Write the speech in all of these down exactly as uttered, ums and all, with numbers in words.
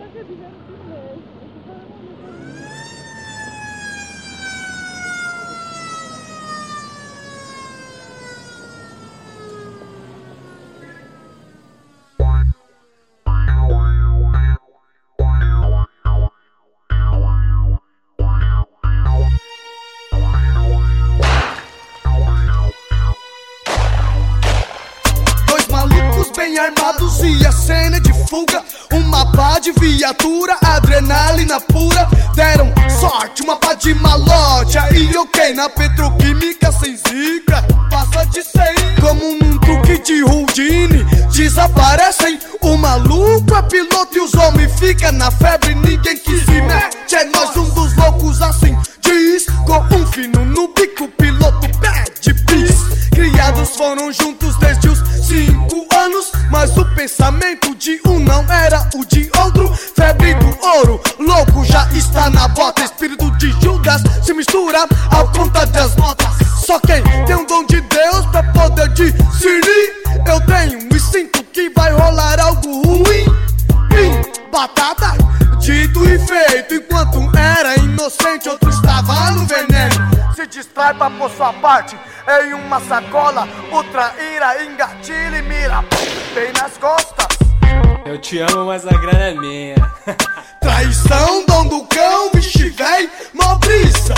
Bem armados e a cena de fuga, uma pá de viatura, adrenalina pura. Deram sorte, uma pá de malote. Aí ok, na petroquímica sem zica, passa de cem. Como num truque de Houdini, desaparecem. O maluco é piloto e os homens ficam na febre. Ninguém que se mete, é nós um dos loucos assim diz. Com um fino no bico, piloto pede bis. Criados foram juntos desde os cinco anos, mas o pensamento de um não era o de outro. Febre do ouro, louco já está na bota. Espírito de Judas se mistura ao conta das notas. Só quem tem um dom de Deus pra poder discernir. Eu tenho e sinto que vai rolar algo ruim. Hum, batata, dito e feito. Enquanto um era inocente, outro estava no veneno. Se distrai pra pôr sua parte em uma sacola. O traíra engatilha e mira bem nas costas. Eu te amo, mas a grana é minha. Traição, dom do cão, vixe véi, mó brisa.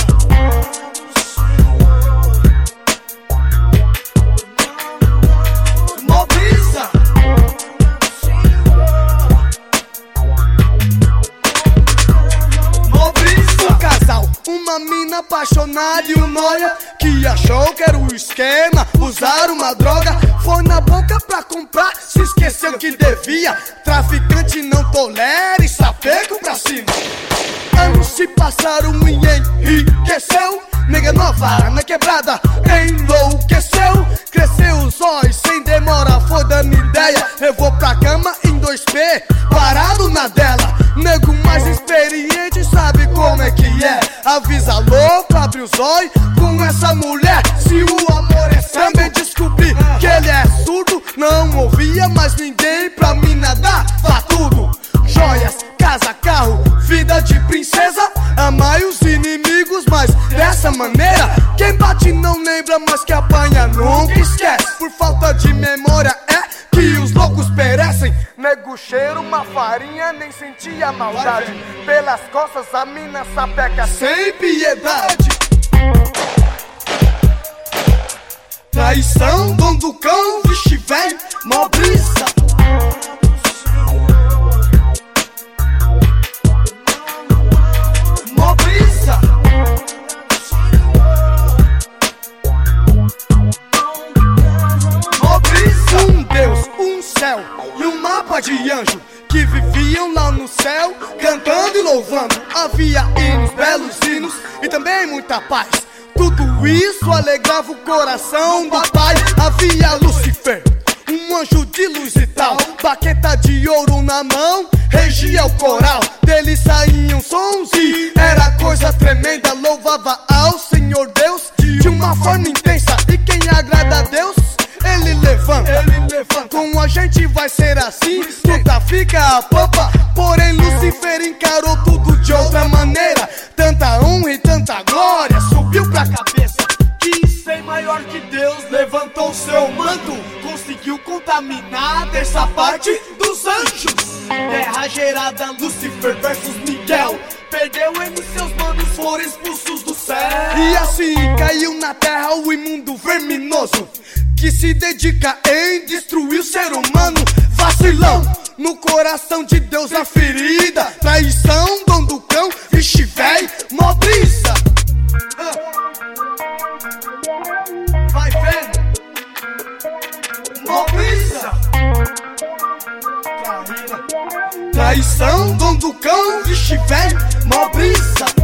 Mó brisa. Mó brisa. Um casal, uma mina apaixonada e um noia que achou que era o esquema, usar uma droga. Foi na boca pra comprar, se esqueceu que devia. Traficante não tolera e sapeco pra cima. Anos se passaram e enriqueceu. Nega nova na quebrada enlouqueceu. Cresceu os olhos sem demora, foi dando ideia. Levou pra cama em dois P, parado na dela. Nego mais experiente sabe como é que é. Avisa louco, abre os olhos com essa mulher. Se o amor é cego, também descobri que ele é surdo. Não ouvia mais ninguém, pra mim nada dá tudo. Joias, casa, carro, vida de princesa. Amai os inimigos, mas dessa maneira. Quem bate não lembra, mas que apanha nunca esquece. Por falta de memória é que os loucos perecem. Nego cheiro, uma farinha, nem sentia maldade. Pelas costas a mina sapeca sem piedade. Traição, dom do cão, vixe véi, mó brisa. Mó brisa. Mó brisa. Um Deus, um céu e um mapa de anjo que viviam lá no céu, cantando e louvando. Havia hinos, belos hinos e também muita paz. Tudo isso alegrava o coração do pai. Havia Lúcifer, um anjo de luz e tal, baqueta de ouro na mão, regia o coral. Dele saíam sons e era coisa tremenda. Louvava ao Senhor Deus de uma forma intensa. E quem agrada a Deus, Ele levanta. Ele levanta. Com a gente vai ser assim, tudo fica a popa. Porém Lúcifer encarou tudo de outra maneira. Tanta honra e tanta glória subiu pra cabeça. Que sem maior que Deus levantou seu manto, conseguiu contaminar dessa parte dos anjos. Guerra gerada, Lúcifer versus Miguel. Perdeu ele e seus manos foram expulsos do céu. E assim caiu na terra o imundo verminoso, que se dedica em destruir o ser humano. Vacilão, no coração de Deus a ferida. Traição, dom do cão, vixe véi, mó brisa. Vai vendo, mó brisa. Traição, dom do cão, vixe véi, mó brisa.